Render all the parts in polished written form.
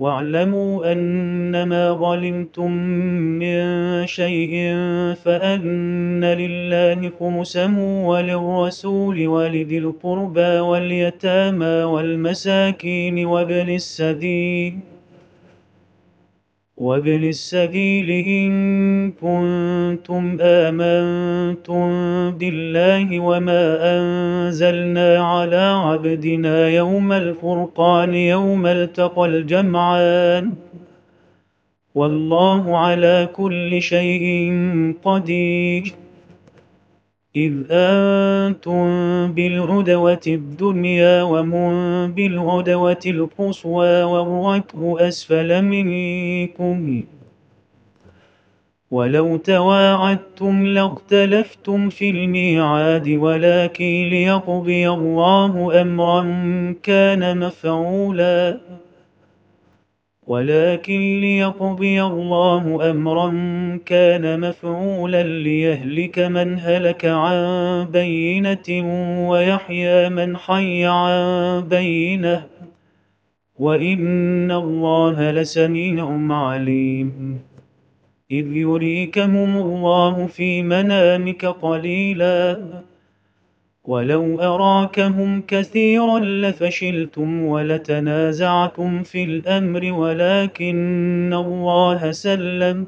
واعلموا أنما ظلمتم من شيء فأن لله خمسه وللرسول ولذي القربى واليتامى والمساكين وابن السبيل إن كنتم آمنتم بالله وما أنزلنا على عبدنا يوم الفرقان يوم التقى الجمعان والله على كل شيء قدير. إذ أنتم بالعدوة الدنيا وهم بالعدوة القصوى والركب أسفل منكم ولو تواعدتم لاختلفتم في الميعاد ولكن ليقضي الله أمرا كان مفعولا ليهلك من هلك عن بينة ويحيى من حي عن بينة وإن الله لسميع عليم. إذ يريكهم الله في منامك قليلا ولو أراكهم كثيرا لفشلتم ولتنازعتم في الأمر ولكن الله سلم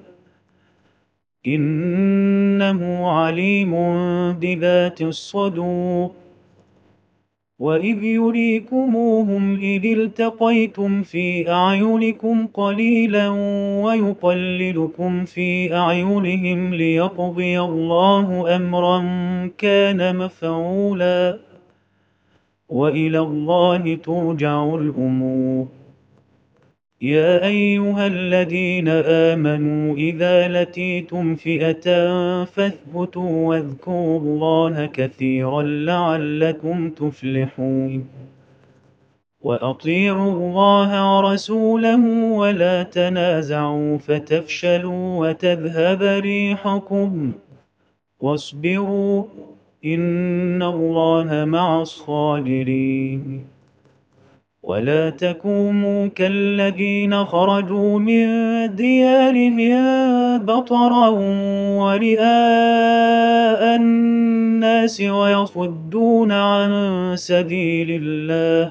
إنه عليم بذات الصدور. وإذ يريكموهم إذ التقيتم في أعينكم قليلا ويقللكم في أعينهم ليقضي الله أمرا كان مفعولا وإلى الله ترجع الأمور. يا أيها الذين آمنوا إذا لقيتم فئة فاثبتوا واذكروا الله كثيرا لعلكم تفلحون. وأطيعوا الله ورسوله ولا تنازعوا فتفشلوا وتذهب ريحكم واصبروا إن الله مع الصابرين. ولا تكونوا كالذين خرجوا من ديارهم بطرا ورئاء الناس ويصدون عن سبيل الله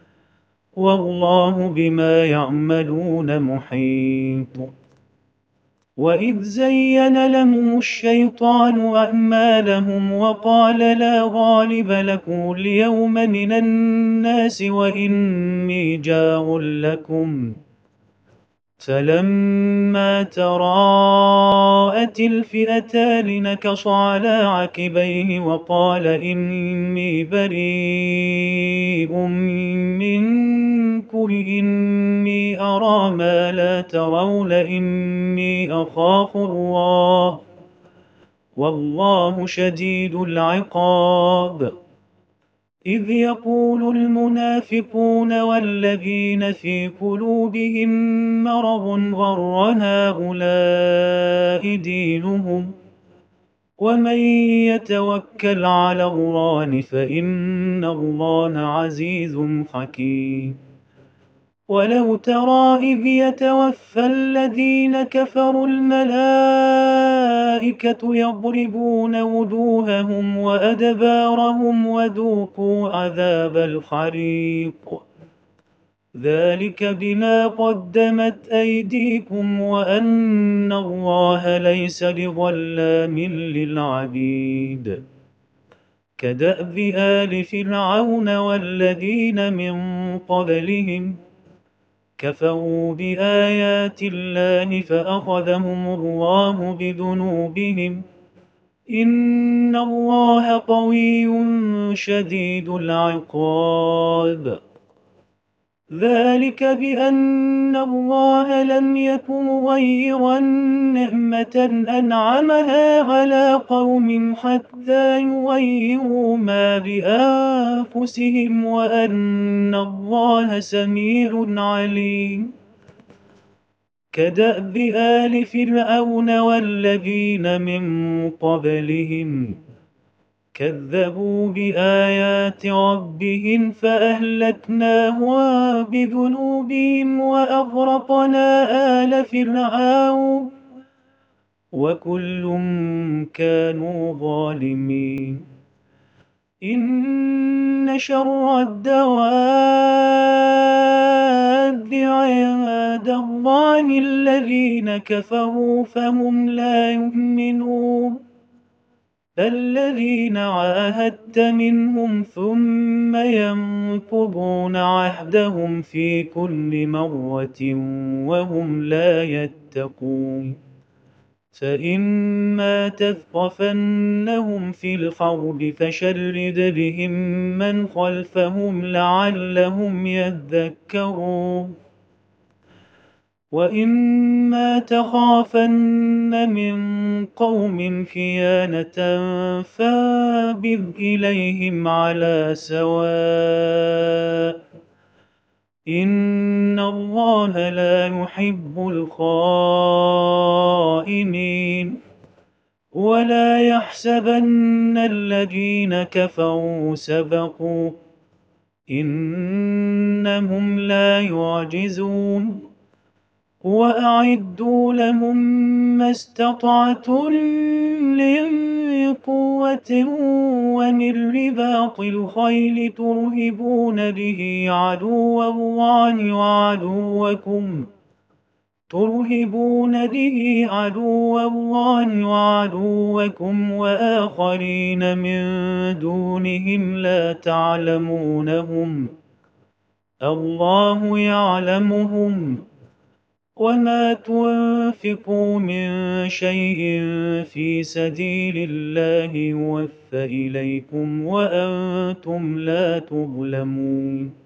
والله بما يعملون محيط. وإذ زين لهم الشيطان أعمالهم وقال لا غالب لكم اليوم من الناس وإني جار لكم فلما تراءت الفئتان نكص على عقبيه وقال إني بريء منكم إني أرى ما لا ترون إني أخاف الله والله شديد العقاب. إذ يقول المنافقون والذين في قلوبهم مرض غر هؤلاء دينهم ومن يتوكل على الله فإن الله عزيز حكيم. ولو ترى إذ يتوفى الذين كفروا الملائكة يضربون وجوههم وأدبارهم وذوقوا عذاب الحريق ذلك بما قدمت أيديكم وأن الله ليس بظلام للعبيد. كدأب آل فرعون والذين من قبلهم كفروا بآيات الله فأخذهم الله بذنوبهم إن الله قوي شديد العقاب. ذلك بأن الله لم يكن مغيرا نعمة أنعمها على قوم حتى يغيروا ما بأنفسهم وأن الله سميع عليم. كدأب آل فرعون والذين من قبلهم كذبوا بآيات ربهم فأهلكناهم بذنوبهم وأغرقنا آل فرعون وكل كانوا ظالمين إن شر الدواب عند الله الذين كفروا فهم لا يؤمنون الذين عاهدت منهم ثم ينقضون عهدهم في كل مرة وهم لا يتقون فإما تثقفنهم في الحرب فشرد بهم من خلفهم لعلهم يذكرون وإما تخافن من قوم خيانة فابذ إليهم على سواء إن الله لا يحب الخائنين ولا يحسبن الذين كفروا سبقوا إنهم لا يعجزون وأعدوا لهم ما استطعتم من قوة ومن رباط الخيل ترهبون به عدو الله وعدوكم وآخرين من دونهم لا تعلمونهم الله يعلمهم وما تنفقوا من شيء في سبيل الله يوفى إليكم وأنتم لا تظلمون